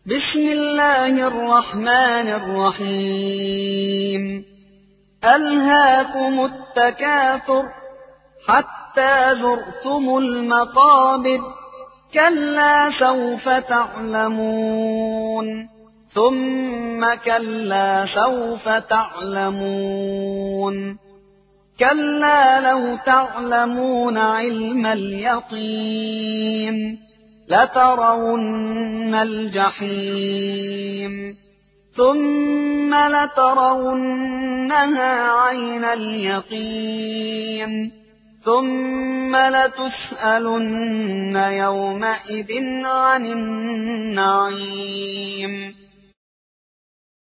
بسم الله الرحمن الرحيم ألهاكم التكاثر حتى زرتم المقابر كلا سوف تعلمون ثم كلا سوف تعلمون كلا لو تعلمون علم اليقين لترون الجحيم ثم لترونها عين اليقين ثم لتسألن يومئذ عن النعيم